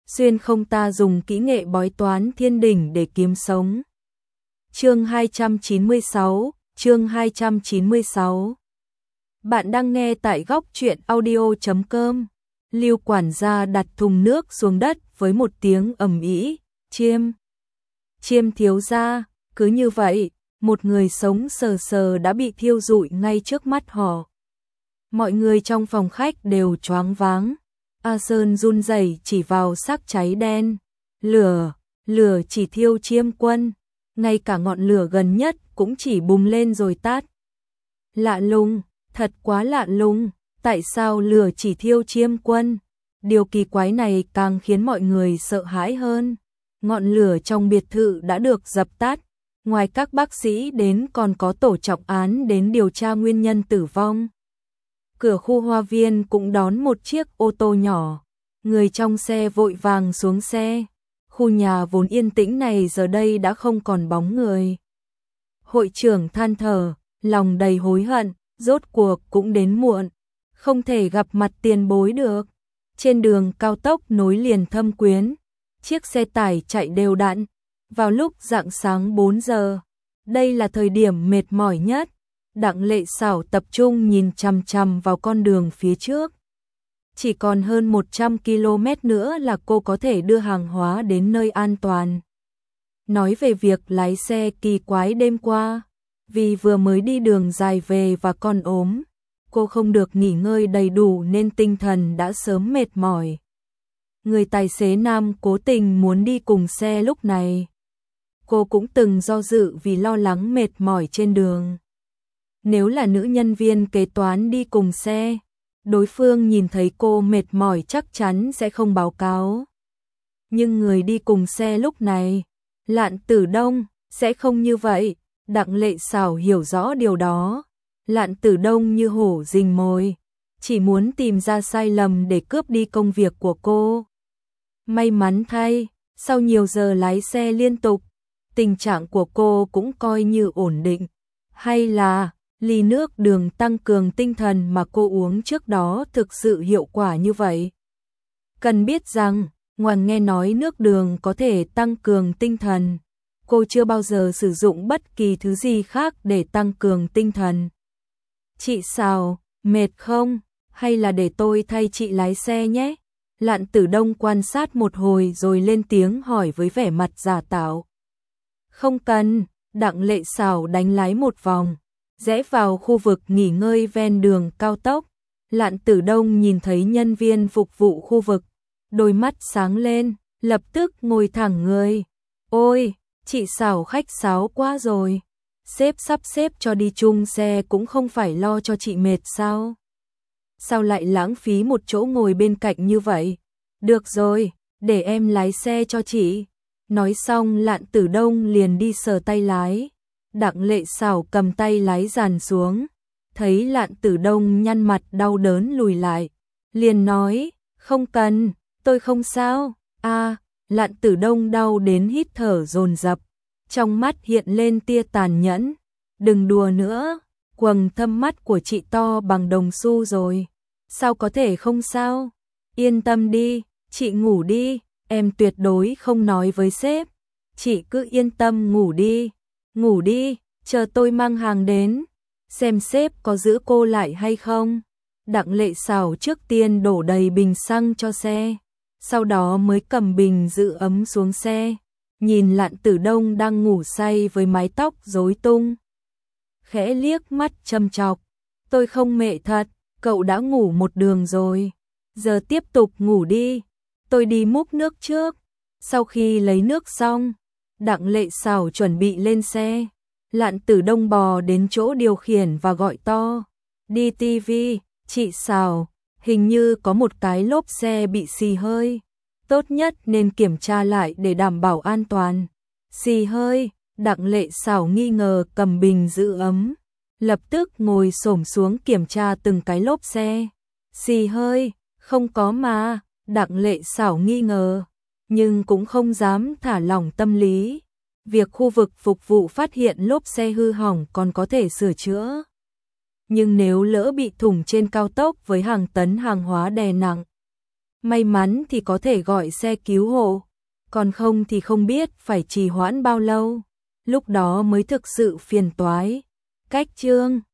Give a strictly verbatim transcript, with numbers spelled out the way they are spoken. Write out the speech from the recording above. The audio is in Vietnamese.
xuyên không ta dùng kỹ nghệ bói toán thiên đỉnh để kiếm sống. Chương hai trăm chín mươi sáu, chương hai trăm chín mươi sáu. Bạn đang nghe tại góc truyện audio chấm com. Lưu quản gia đặt thùng nước xuống đất với một tiếng ầm ĩ, "Chiêm, Chiêm thiếu gia." Cứ như vậy, một người sống sờ sờ đã bị thiêu rụi ngay trước mắt họ. Mọi người trong phòng khách đều choáng váng. A Sơn run rẩy chỉ vào xác cháy đen. Lửa, lửa chỉ thiêu Chiêm Quân, ngay cả ngọn lửa gần nhất cũng chỉ bùng lên rồi tắt. Lạ lùng, thật quá lạ lùng, tại sao lửa chỉ thiêu Chiêm Quân? Điều kỳ quái này càng khiến mọi người sợ hãi hơn. Ngọn lửa trong biệt thự đã được dập tắt, ngoài các bác sĩ đến còn có tổ trọng án đến điều tra nguyên nhân tử vong. Cửa khu hoa viên cũng đón một chiếc ô tô nhỏ, người trong xe vội vàng xuống xe. Khu nhà vốn yên tĩnh này giờ đây đã không còn bóng người. Hội trưởng than thở, lòng đầy hối hận, rốt cuộc cũng đến muộn, không thể gặp mặt tiền bối được. Trên đường cao tốc nối liền Thâm Quyến, chiếc xe tải chạy đều đặn. Vào lúc rạng sáng bốn giờ, đây là thời điểm mệt mỏi nhất. Đặng Lệ Xảo tập trung nhìn chằm chằm vào con đường phía trước. Chỉ còn hơn một trăm ki lô mét nữa là cô có thể đưa hàng hóa đến nơi an toàn. Nói về việc lái xe kỳ quái đêm qua, vì vừa mới đi đường dài về và còn ốm, cô không được nghỉ ngơi đầy đủ nên tinh thần đã sớm mệt mỏi. Người tài xế nam cố tình muốn đi cùng xe lúc này. Cô cũng từng do dự vì lo lắng mệt mỏi trên đường. Nếu là nữ nhân viên kế toán đi cùng xe, đối phương nhìn thấy cô mệt mỏi chắc chắn sẽ không báo cáo. Nhưng người đi cùng xe lúc này, Lạn Tử Đông, sẽ không như vậy. Đặng Lệ Xảo hiểu rõ điều đó. Lạn Tử Đông như hổ rình mồi, chỉ muốn tìm ra sai lầm để cướp đi công việc của cô. May mắn thay, sau nhiều giờ lái xe liên tục, tình trạng của cô cũng coi như ổn định. Hay là ly nước đường tăng cường tinh thần mà cô uống trước đó thực sự hiệu quả như vậy? Cần biết rằng, ngoài nghe nói nước đường có thể tăng cường tinh thần, cô chưa bao giờ sử dụng bất kỳ thứ gì khác để tăng cường tinh thần. "Chị Xào, mệt không? Hay là để tôi thay chị lái xe nhé?" Lạn Tử Đông quan sát một hồi rồi lên tiếng hỏi với vẻ mặt giả tạo. "Không cần." Đặng Lệ Xảo đánh lái một vòng, rẽ vào khu vực nghỉ ngơi ven đường cao tốc. Lạn Tử Đông nhìn thấy nhân viên phục vụ khu vực, đôi mắt sáng lên, lập tức ngồi thẳng người. "Ôi, chị Xảo khách sáo quá rồi. Sếp sắp xếp cho đi chung xe cũng không phải lo cho chị mệt sao? Sao lại lãng phí một chỗ ngồi bên cạnh như vậy? Được rồi, để em lái xe cho chị." Nói xong Lạn Tử Đông liền đi sờ tay lái. Đặng Lệ Xảo cầm tay lái dàn xuống, thấy Lạn Tử Đông nhăn mặt đau đớn lùi lại, liền nói, "Không cần, tôi không sao." A, Lạn Tử Đông đau đến hít thở dồn dập, trong mắt hiện lên tia tàn nhẫn. "Đừng đùa nữa, quầng thâm mắt của chị to bằng đồng xu rồi, sao có thể không sao? Yên tâm đi, chị ngủ đi, em tuyệt đối không nói với sếp. Chị cứ yên tâm ngủ đi, ngủ đi, chờ tôi mang hàng đến, xem sếp có giữ cô lại hay không." Đặng Lệ Xảo trước tiên đổ đầy bình xăng cho xe, sau đó mới cầm bình giữ ấm xuống xe, nhìn Lạn Tử Đông đang ngủ say với mái tóc rối tung, khẽ liếc mắt châm chọc. "Tôi không mệt thật, cậu đã ngủ một đường rồi, giờ tiếp tục ngủ đi, tôi đi múc nước trước." Sau khi lấy nước xong, Đặng Lệ Xảo chuẩn bị lên xe. Lạn Tử Đông bò đến chỗ điều khiển và gọi to, "Đi ti vi, chị Xảo, hình như có một cái lốp xe bị xì hơi, tốt nhất nên kiểm tra lại để đảm bảo an toàn." "Xì hơi?" Đặng Lệ Xảo nghi ngờ cầm bình giữ ấm, lập tức ngồi xổm xuống kiểm tra từng cái lốp xe. "Xì hơi? Không có mà." Đặng Lệ Xảo nghi ngờ, nhưng cũng không dám thả lỏng tâm lý. Việc khu vực phục vụ phát hiện lốp xe hư hỏng còn có thể sửa chữa, nhưng nếu lỡ bị thủng trên cao tốc với hàng tấn hàng hóa đè nặng, May mắn thì có thể gọi xe cứu hộ, còn không thì không biết phải trì hoãn bao lâu, lúc đó mới thực sự phiền toái. Cách chương